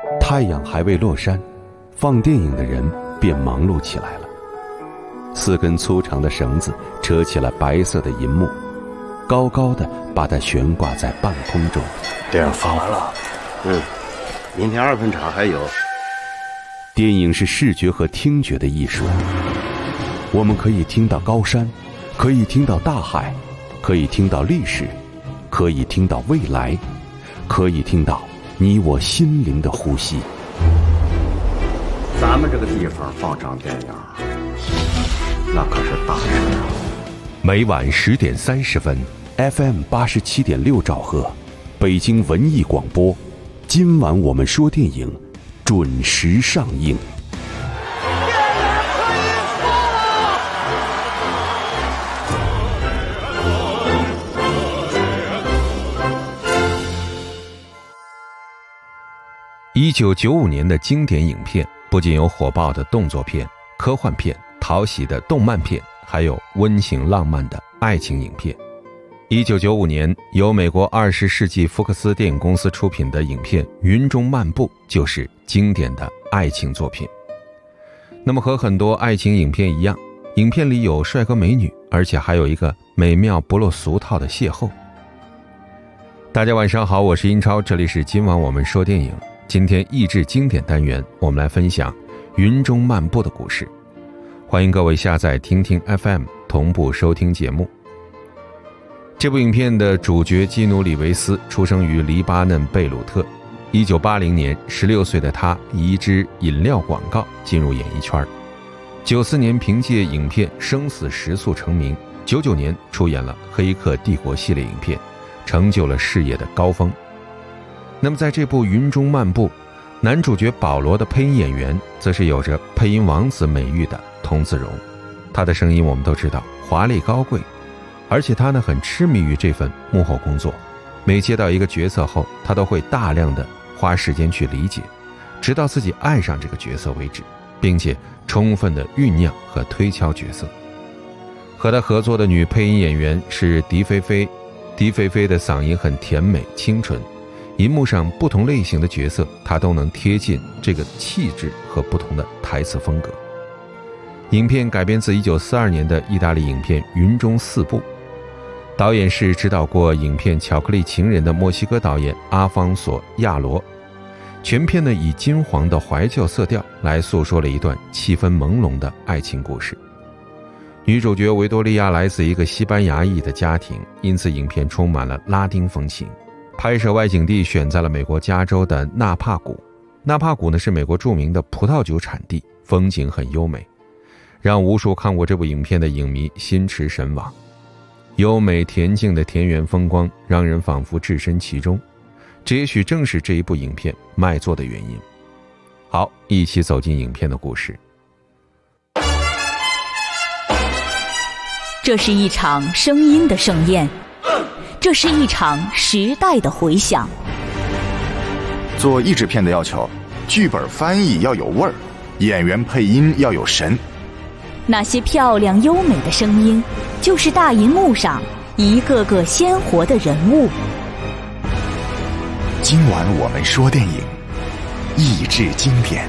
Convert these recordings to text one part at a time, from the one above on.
太阳还未落山，放电影的人便忙碌起来了。4根粗长的绳子扯起了白色的银幕，高高的把它悬挂在半空中。 电影放完了， 明天2分场还有。 电影是视觉和听觉的艺术，我们可以听到高山，可以听到大海，可以听到历史，可以听到未来，可以听到你我心灵的呼吸。 咱们这个地方放场电影，那可是大事啊！ 每晚10点30分 ，FM 87.6兆赫，北京文艺广播。今晚我们说电影，准时上映。1995年的经典影片不仅有火爆的动作片、科幻片、讨喜的动漫片，还有温情浪漫的爱情影片。1995年由美国20世纪福克斯电影公司出品的影片《云中漫步》就是经典的爱情作品。那么和很多爱情影片一样，影片里有帅哥美女，而且还有一个美妙不落俗套的邂逅。大家晚上好，我是英超，这里是今晚我们说电影。今天益智经典单元，我们来分享云中漫步的故事。欢迎各位下载听听 FM 同步收听节目。这部影片的主角基努里维斯出生于黎巴嫩贝鲁特。1980年16岁的他以一支饮料广告进入演艺圈。94年凭借影片《生死时速》成名，99年出演了《黑客帝国》系列影片，成就了事业的高峰。那么在这部《云中漫步》，男主角保罗的配音演员则是有着配音王子美誉的童自荣。他的声音我们都知道华丽高贵，而且他呢很痴迷于这份幕后工作，每接到一个角色后，他都会大量的花时间去理解，直到自己爱上这个角色为止，并且充分的酝酿和推敲角色。和他合作的女配音演员是狄菲菲，狄菲菲的嗓音很甜美清纯，银幕上不同类型的角色他都能贴近这个气质和不同的台词风格。影片改编自1942年的意大利影片《云中四部》，导演是指导过影片《巧克力情人》的墨西哥导演阿方索·亚罗。全片呢以金黄的怀旧色调来诉说了一段气氛朦胧的爱情故事。女主角维多利亚来自一个西班牙裔的家庭，因此影片充满了拉丁风情。拍摄外景地选在了美国加州的纳帕谷。纳帕谷呢是美国著名的葡萄酒产地，风景很优美，让无数看过这部影片的影迷心驰神往。优美恬静的田园风光让人仿佛置身其中，这也许正是这一部影片卖座的原因。好，一起走进影片的故事。 这是一场声音的盛宴，这是一场时代的回响。 做译制片的要求，剧本翻译要有味儿，演员配音要有神。 那些漂亮优美的声音，就是大银幕上一个个鲜活的人物。 今晚我们说电影，译制经典。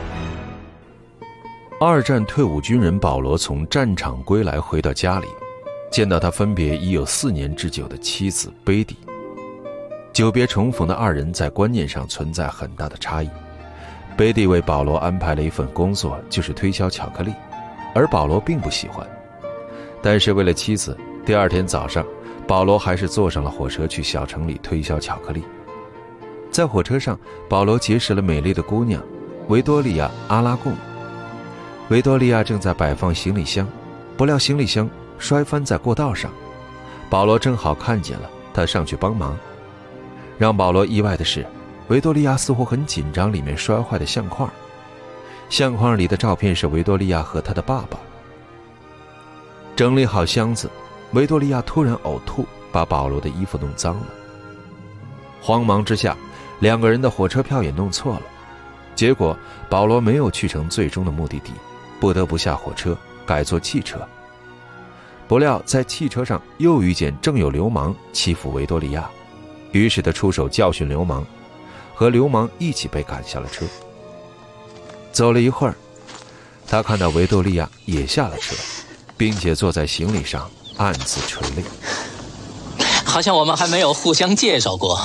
二战退伍军人保罗从战场归来，回到家里，见到他分别已有4年之久的妻子贝蒂。久别重逢的二人在观念上存在很大的差异。贝蒂为保罗安排了一份工作，就是推销巧克力，而保罗并不喜欢。但是为了妻子，第2天早上，保罗还是坐上了火车去小城里推销巧克力。在火车上，保罗结识了美丽的姑娘维多利亚·阿拉贡。维多利亚正在摆放行李箱，不料行李箱摔翻在过道上，保罗正好看见了，他上去帮忙。让保罗意外的是，维多利亚似乎很紧张里面摔坏的相框，相框里的照片是维多利亚和她的爸爸。整理好箱子，维多利亚突然呕吐，把保罗的衣服弄脏了。慌忙之下，2个人的火车票也弄错了，结果保罗没有去成最终的目的地，不得不下火车改坐汽车。不料在汽车上又遇见正有流氓欺负维多利亚，于是他出手教训流氓， 和流氓一起被赶下了车。走了一会儿，他看到维多利亚也下了车，并且坐在行李上暗自垂泪。 好像我们还没有互相介绍过。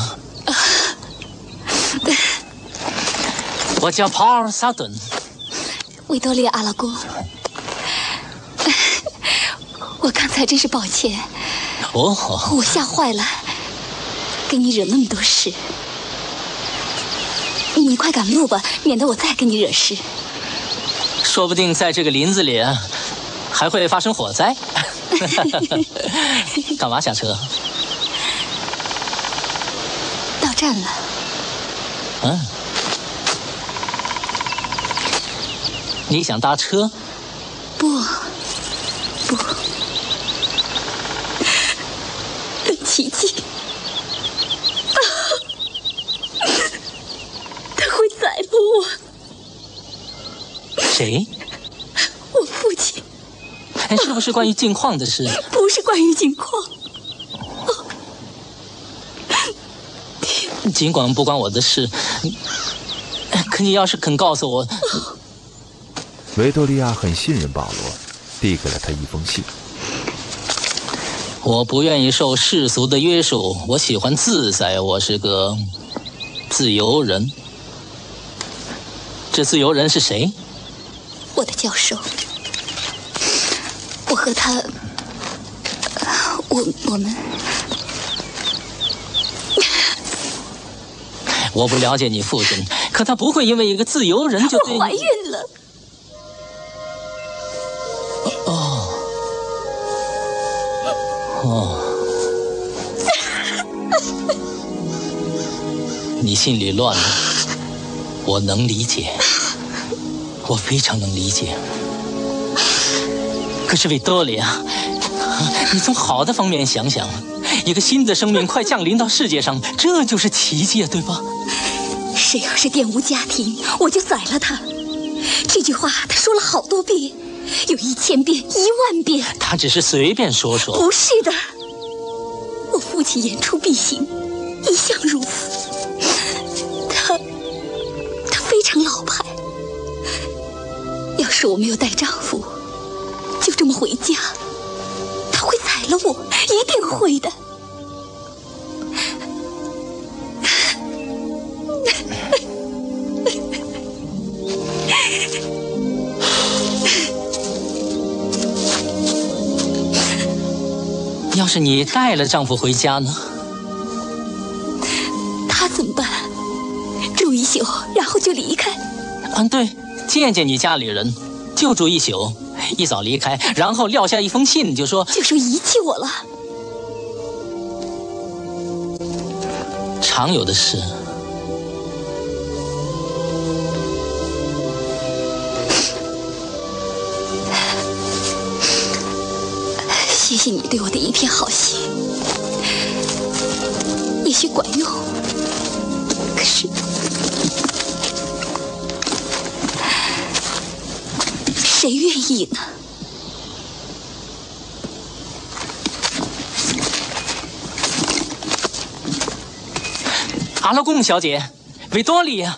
我叫保尔·萨顿。 维多利亚·阿拉贡。我刚才真是抱歉。 哦， 我吓坏了，给你惹那么多事。你快赶路吧，免得我再给你惹事。 说不定在这个林子里还会发生火灾。干嘛下车？ 到站了。 嗯。你想搭车？ 不。奇迹。他会宰了我。 谁？ 我父亲。 是不是关于镜框的事？ 不是关于镜框。 尽管不关我的事，可你要是肯告诉我。 维多利亚很信任保罗，递给了他一封信。 我不愿意受世俗的约束，我喜欢自在，我是个自由人。这自由人是谁？ 我的教授。我和他，我们。 我不了解你父亲，可他不会因为一个自由人就对你。 我怀孕了。你心里乱了，我能理解，我非常能理解。可是维多利亚，你从好的方面想想，一个新的生命快降临到世界上，这就是奇迹啊，对吧？ 谁要是玷污家庭，我就宰了他。这句话他说了好多遍，有1000遍、10000遍。 他只是随便说说。 不是的，我父亲言出必行，一向如此。他非常老派。要是我没有带丈夫，就这么回家，他会宰了我，一定会的。 要是你带了丈夫回家呢？ 他怎么办？住一宿，然后就离开？ 对，见见你家里人，就住一宿，一早离开，然后撂下一封信，就说遗弃我了。 常有的事。 谢谢你对我的一片好心，也许管用，可是谁愿意呢？ 阿拉贡小姐，维多利亚，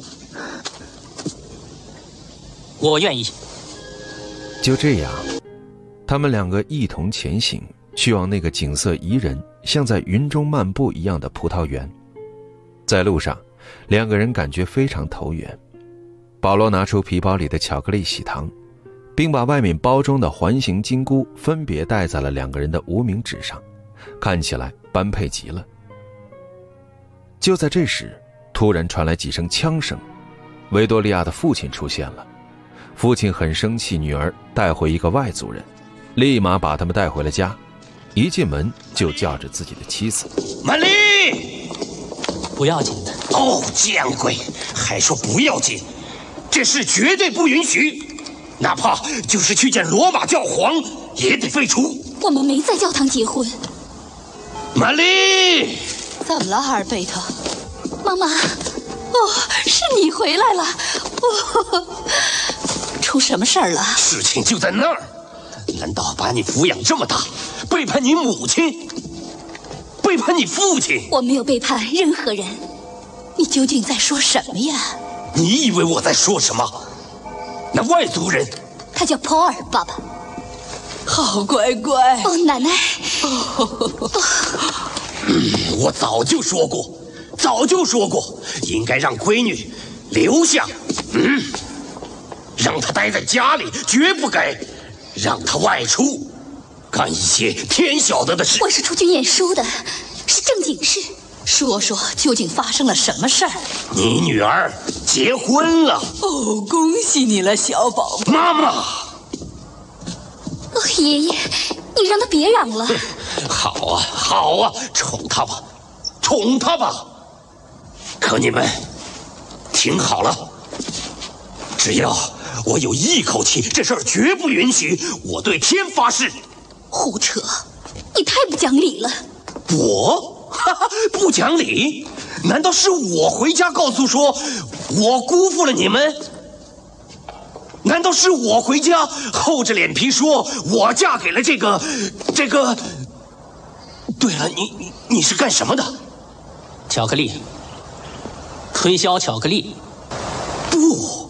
我愿意。 就这样，他们两个一同前行，去往那个景色宜人、像在云中漫步一样的葡萄园。在路上，两个人感觉非常投缘。保罗拿出皮包里的巧克力喜糖，并把外面包装的环形金菇分别戴在了两个人的无名指上，看起来般配极了。就在这时，突然传来几声枪声，维多利亚的父亲出现了。父亲很生气女儿带回一个外族人，立马把他们带回了家，一进门就叫着自己的妻子。 曼丽， 不要紧的。 哦，见鬼，还说不要紧，这事绝对不允许，哪怕就是去见罗马教皇也得废除。 我们没在教堂结婚。 曼丽， 怎么了，阿尔贝特？妈妈，是你回来了。出什么事儿了？ 事情就在那儿。难道把你抚养这么大，背叛你母亲，背叛你父亲？ 我没有背叛任何人。 你究竟在说什么呀？ 你以为我在说什么？那外族人， 他叫普洱，爸爸。 好乖乖。 哦，奶奶。 我早就说过，应该让闺女留下。让她待在家里，绝不该让她外出，干一些天晓得的事。 我是出去念书的，是正经事。说说究竟发生了什么事儿？ 你女儿结婚了。 哦，恭喜你了，小宝贝。 妈妈。 哦，爷爷，你让他别嚷了。 好啊，宠他吧。可你们听好了，只要我有一口气，这事儿绝不允许。我对天发誓。 胡扯！你太不讲理了。 我？不讲理？难道是我回家告诉说我辜负了你们？难道是我回家厚着脸皮说我嫁给了这个？对了，你是干什么的？ 巧克力，推销巧克力。 不，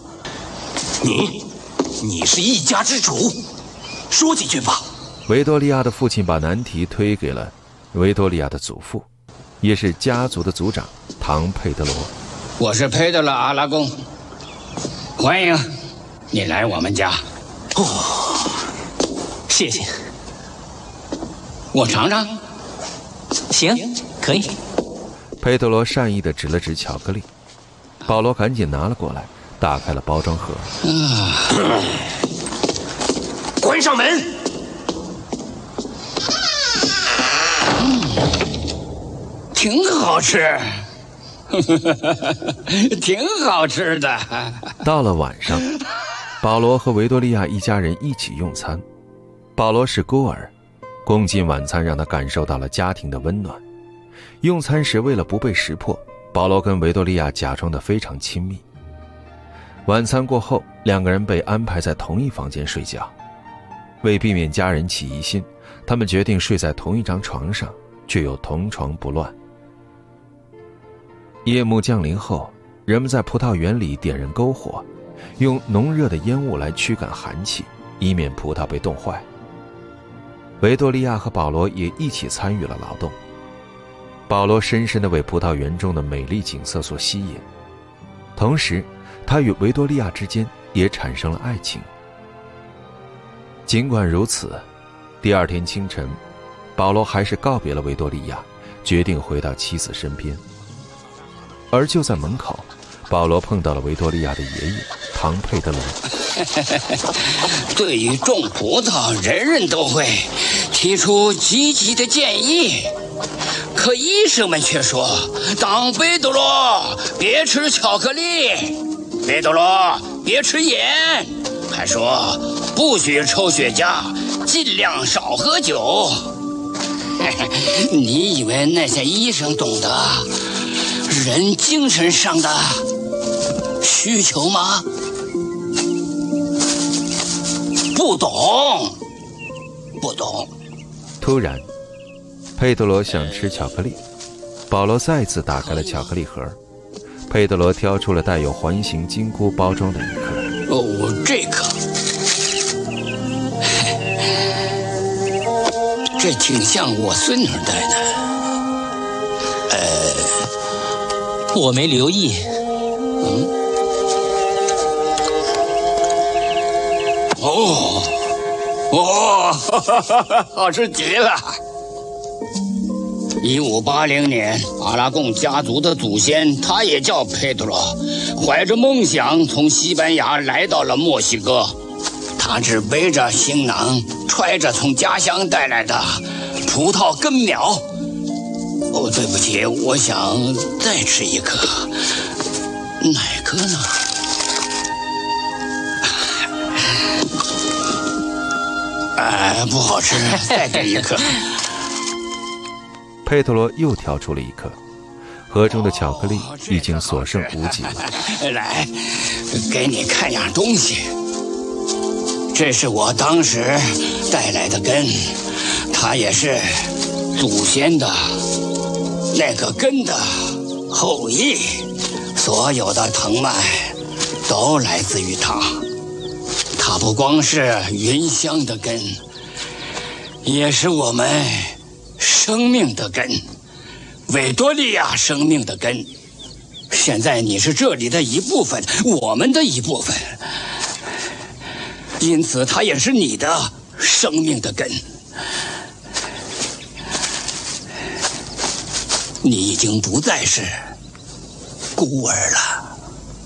你是一家之主，说几句吧。 维多利亚的父亲把难题推给了维多利亚的祖父，也是家族的族长唐佩德罗。 我是佩德罗阿拉贡，欢迎你来我们家。 哦，谢谢。 我尝尝。 行，可以。 佩德罗善意地指了指巧克力，保罗赶紧拿了过来，打开了包装盒。 关上门。 挺好吃，挺好吃的。 到了晚上，保罗和维多利亚一家人一起用餐。保罗是孤儿，共进晚餐让他感受到了家庭的温暖。用餐时为了不被识破，保罗跟维多利亚假装得非常亲密。晚餐过后，两个人被安排在同一房间睡觉。为避免家人起疑心，他们决定睡在同一张床上，却又同床不乱。夜幕降临后，人们在葡萄园里点燃篝火，用浓热的烟雾来驱赶寒气，以免葡萄被冻坏。维多利亚和保罗也一起参与了劳动。保罗深深地为葡萄园中的美丽景色所吸引，同时他与维多利亚之间也产生了爱情。尽管如此，第二天清晨，保罗还是告别了维多利亚，决定回到妻子身边。而就在门口，保罗碰到了维多利亚的爷爷唐佩德罗。 对于种葡萄，人人都会提出积极的建议，可医生们却说：“当贝多罗，别吃巧克力；贝多罗，别吃盐。”还说不许抽雪茄，尽量少喝酒。你以为那些医生懂得人精神上的需求吗？不懂。 突然，佩德罗想吃巧克力，保罗再次打开了巧克力盒。佩德罗挑出了带有环形金菇包装的一颗。 这个，这挺像我孙女带的。 我没留意。 好吃极了。1580年，阿拉贡家族的祖先，他也叫佩德罗，怀着梦想从西班牙来到了墨西哥。他只背着行囊，揣着从家乡带来的葡萄根苗。对不起，我想再吃一颗。哪颗呢？不好吃，再给一颗。 佩德罗又挑出了一颗，盒中的巧克力已经所剩无几了。 来，给你看样东西。这是我当时带来的根，它也是祖先的那个根的后裔。 所有的藤蔓都来自于它。它不光是云香的根，也是我们生命的根，维多利亚生命的根。现在你是这里的一部分，我们的一部分，因此它也是你的生命的根。你已经不再是孤儿了。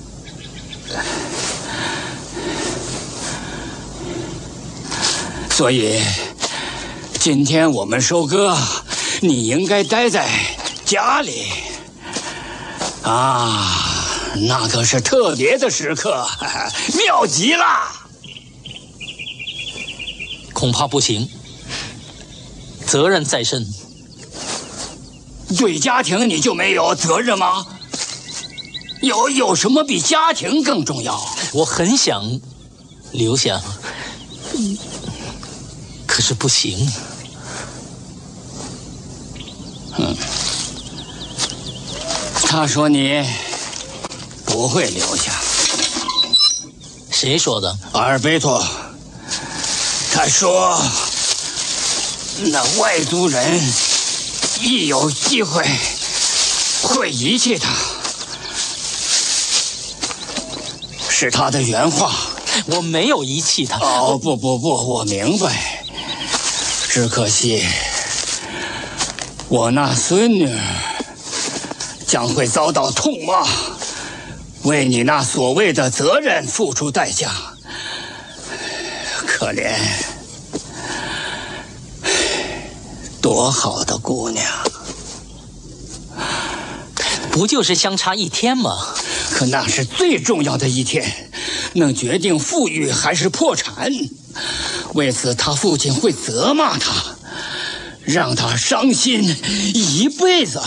所以今天我们收割，你应该待在家里啊，那可是特别的时刻，妙极了。 恐怕不行，责任在身。 对家庭你就没有责任吗？有什么比家庭更重要？ 我很想留下，可是不行。 他说你不会留下。 谁说的？ 阿尔贝托。他说那外族人一有机会会遗弃他，是他的原话。 我没有遗弃他。 哦，不，我明白。只可惜我那孙女将会遭到痛骂，为你那所谓的责任付出代价。可怜，多好的姑娘！ 不就是相差一天吗？ 可那是最重要的一天，能决定富裕还是破产。为此，他父亲会责骂他，让他伤心一辈子。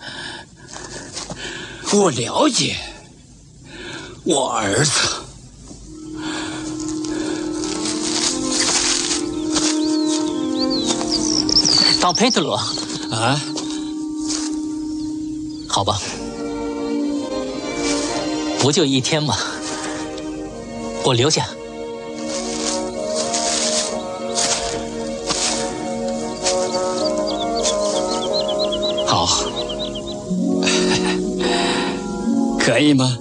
我了解我儿子。 当佩特罗啊， 好吧，不就一天吗？我留下。 好，可以吗？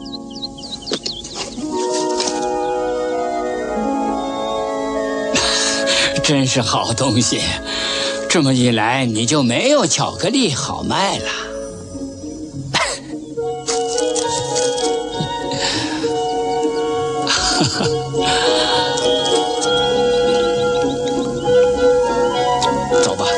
真是好东西。这么一来，你就没有巧克力好卖了。走吧。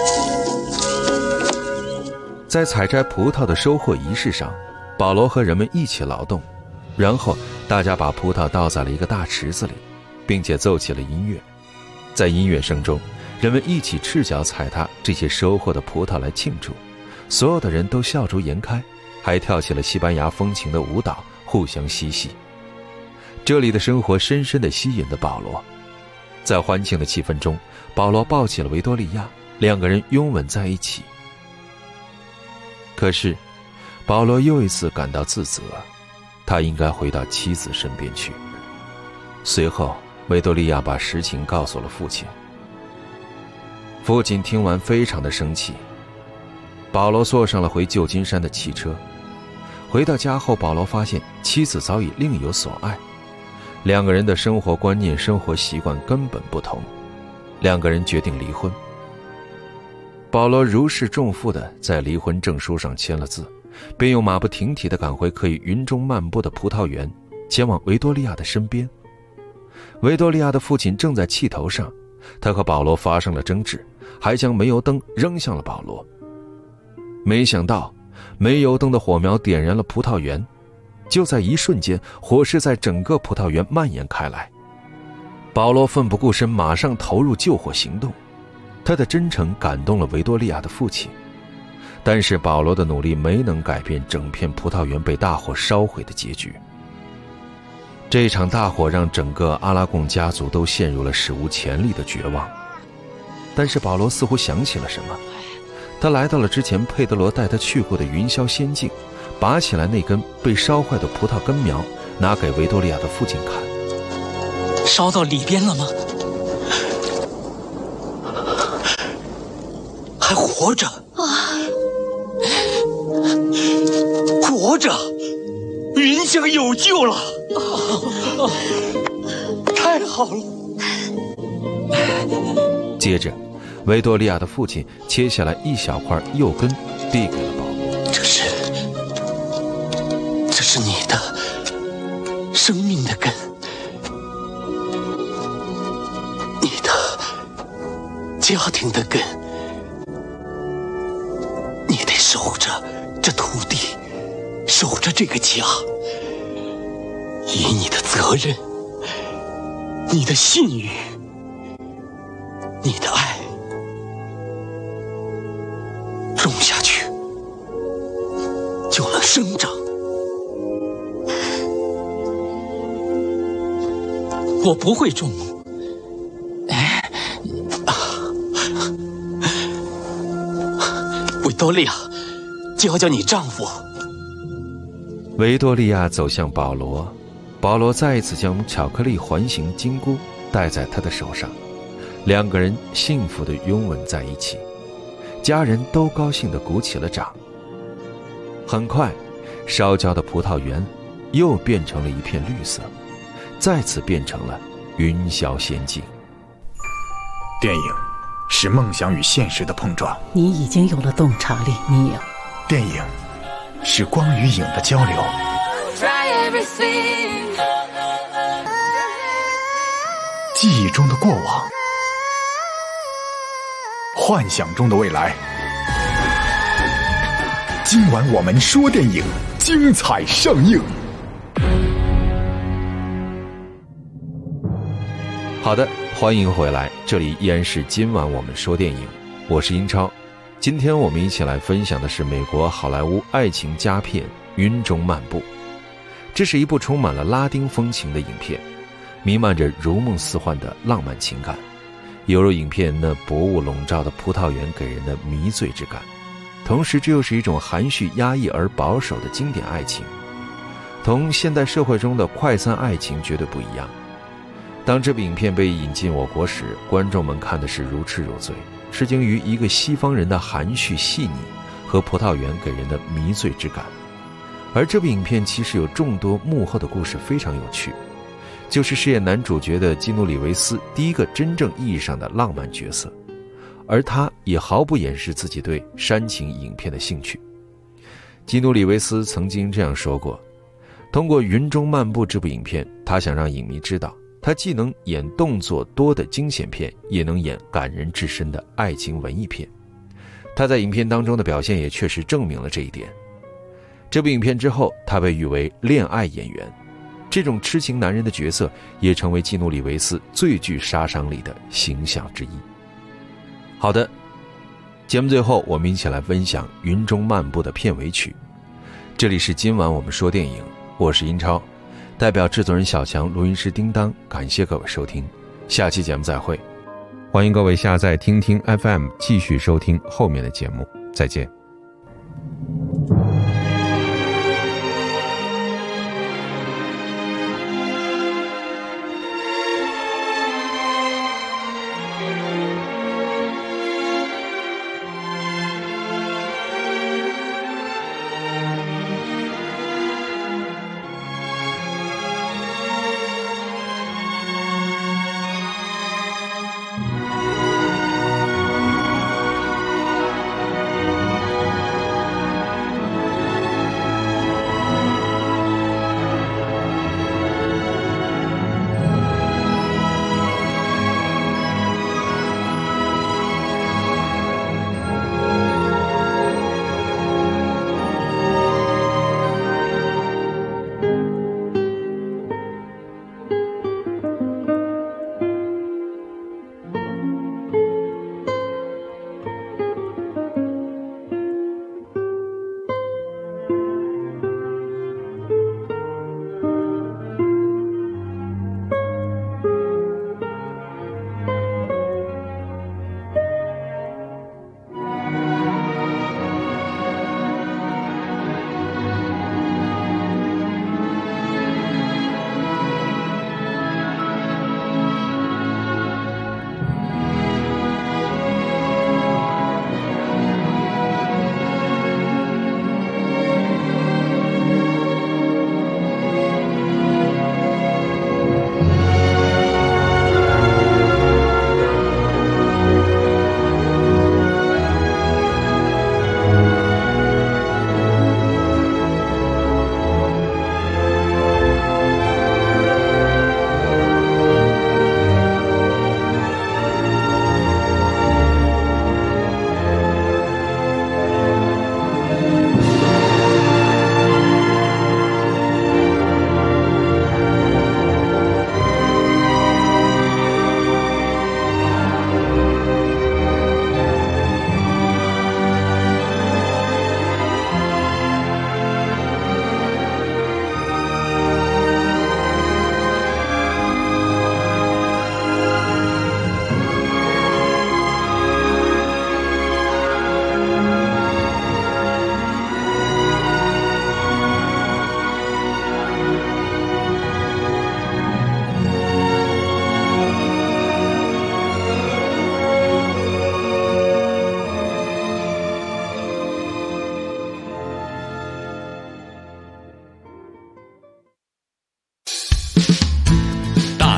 在采摘葡萄的收获仪式上，保罗和人们一起劳动，然后大家把葡萄倒在了一个大池子里，并且奏起了音乐。在音乐声中，人们一起赤脚踩踏这些收获的葡萄来庆祝，所有的人都笑逐颜开，还跳起了西班牙风情的舞蹈，互相嬉戏。这里的生活深深地吸引了保罗。在欢庆的气氛中，保罗抱起了维多利亚，两个人拥吻在一起。可是保罗又一次感到自责，他应该回到妻子身边去。随后维多利亚把实情告诉了父亲。父亲听完非常的生气。保罗坐上了回旧金山的汽车。回到家后，保罗发现妻子早已另有所爱，两个人的生活观念、生活习惯根本不同，两个人决定离婚。保罗如释重负地在离婚证书上签了字，便又马不停蹄地赶回可以云中漫步的葡萄园，前往维多利亚的身边。维多利亚的父亲正在气头上，他和保罗发生了争执，还将煤油灯扔向了保罗。没想到煤油灯的火苗点燃了葡萄园，就在一瞬间，火势在整个葡萄园蔓延开来。保罗奋不顾身，马上投入救火行动。他的真诚感动了维多利亚的父亲，但是保罗的努力没能改变整片葡萄园被大火烧毁的结局。这场大火让整个阿拉贡家族都陷入了史无前例的绝望。但是保罗似乎想起了什么，他来到了之前佩德罗带他去过的云霄仙境， 拔起来那根被烧坏的葡萄根苗，拿给维多利亚的父亲看。 烧到里边了吗？还活着啊！活着，云香有救了！太好了！ 接着，维多利亚的父亲切下来一小块柚根，递给了保罗。 这是你的生命的根，你的家庭的根，你得守着这土地，守着这个家，以你的责任，你的信誉，你的爱种下去，就能生长。我不会种。维多利亚，教教你丈夫。 维多利亚走向保罗，保罗再一次将巧克力环形金箍戴在他的手上，两个人幸福地拥吻在一起，家人都高兴地鼓起了掌。很快，烧焦的葡萄园又变成了一片绿色，再次变成了云霄仙境。 电影是梦想与现实的碰撞， 你已经有了洞察力，你有。 电影是光与影的交流，记忆中的过往，幻想中的未来。今晚我们说电影，精彩上映。 好的，欢迎回来，这里依然是今晚我们说电影，我是英超。今天我们一起来分享的是美国好莱坞爱情佳片《云中漫步》。这是一部充满了拉丁风情的影片，弥漫着如梦似幻的浪漫情感，犹如影片那薄雾笼罩的葡萄园给人的迷醉之感。同时这又是一种含蓄压抑而保守的经典爱情，同现代社会中的快餐爱情绝对不一样。当这部影片被引进我国时，观众们看的是如痴如醉，吃惊于一个西方人的含蓄细腻和葡萄园给人的迷醉之感。而这部影片其实有众多幕后的故事非常有趣，就是饰演男主角的基努里维斯第一个真正意义上的浪漫角色，而他也毫不掩饰自己对煽情影片的兴趣。基努里维斯曾经这样说过，通过《云中漫步》这部影片，他想让影迷知道，他既能演动作多的惊险片，也能演感人至深的爱情文艺片。他在影片当中的表现也确实证明了这一点。这部影片之后，他被誉为恋爱演员，这种痴情男人的角色也成为基努里维斯最具杀伤力的形象之一。好的，节目最后我们一起来分享《云中漫步》的片尾曲。这里是今晚我们说电影，我是英超，代表制作人小强，录音师叮当，感谢各位收听，下期节目再会。欢迎各位下载听听 FM 继续收听后面的节目，再见。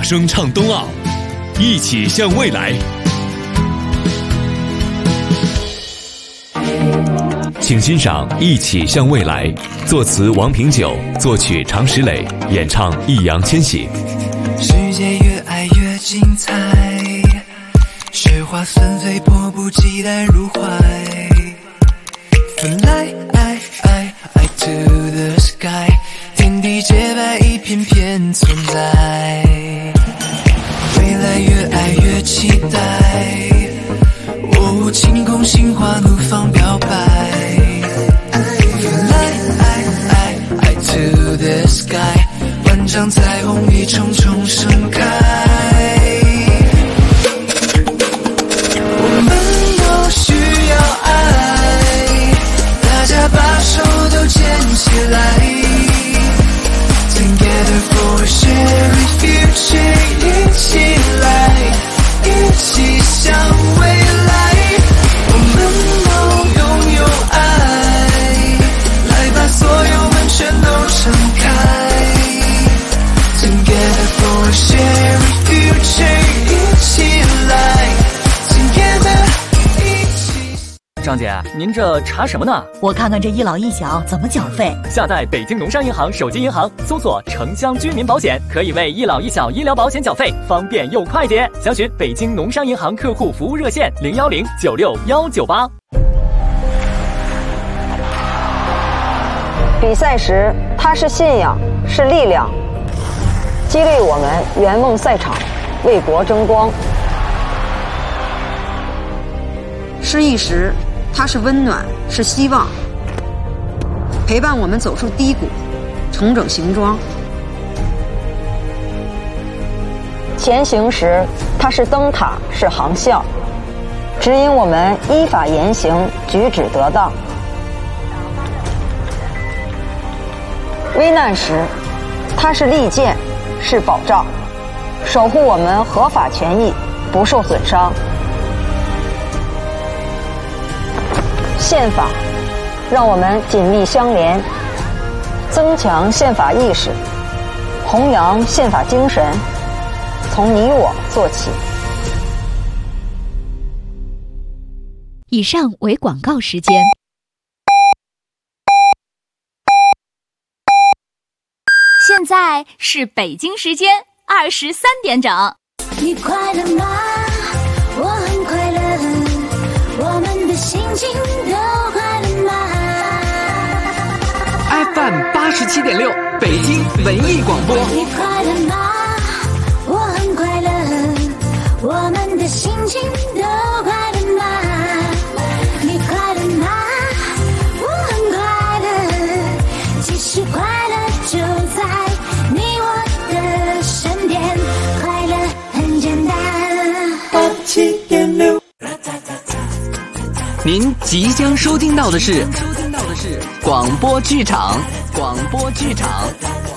声唱冬奥，一起向未来。请欣赏《一起向未来》，作词王平久，作曲常石磊，演唱易烊千玺。 世界越爱越精彩，雪花纷飞，迫不及待入怀。Fly to the sky， 天地洁白，一片片存在。未来越爱越期待，哦，晴空心花怒放表白。Fly to the sky， 万丈彩虹一重重盛开。我们都需要爱，大家把手都牵起来。Together for a shared future， 一起来，一起向未来。我们都拥有爱，来把所有门全都敞开。Together for a shared future， 一起来 ，Together 一起。 张姐，您这查什么呢？ 我看看这一老一小怎么缴费。 下载北京农商银行手机银行，搜索城乡居民保险，可以为一老一小医疗保险缴费，方便又快捷。详询北京农商银行客户服务热线010961198。 比赛时，它是信仰，是力量，激励我们圆梦赛场，为国争光。 失意时，它是温暖，是希望，陪伴我们走出低谷，重整行装。 前行时，它是灯塔，是航校，指引我们依法言行，举止得当。危难时，它是利剑，是保障，守护我们合法权益，不受损伤。宪法让我们紧密相连，增强宪法意识，弘扬宪法精神，从你我做起。 以上为广告时间。现在是北京时间23点整。 你快乐吗？我很快乐，我们的心情都快乐吗 ？FM 87.6，北京文艺广播。 你快乐吗？我很快乐，我们的心情都快乐吗？你快乐吗？我很快乐，其实快乐就在你我的身边，快乐很简单。87.6。 您即将收听到的是广播剧场。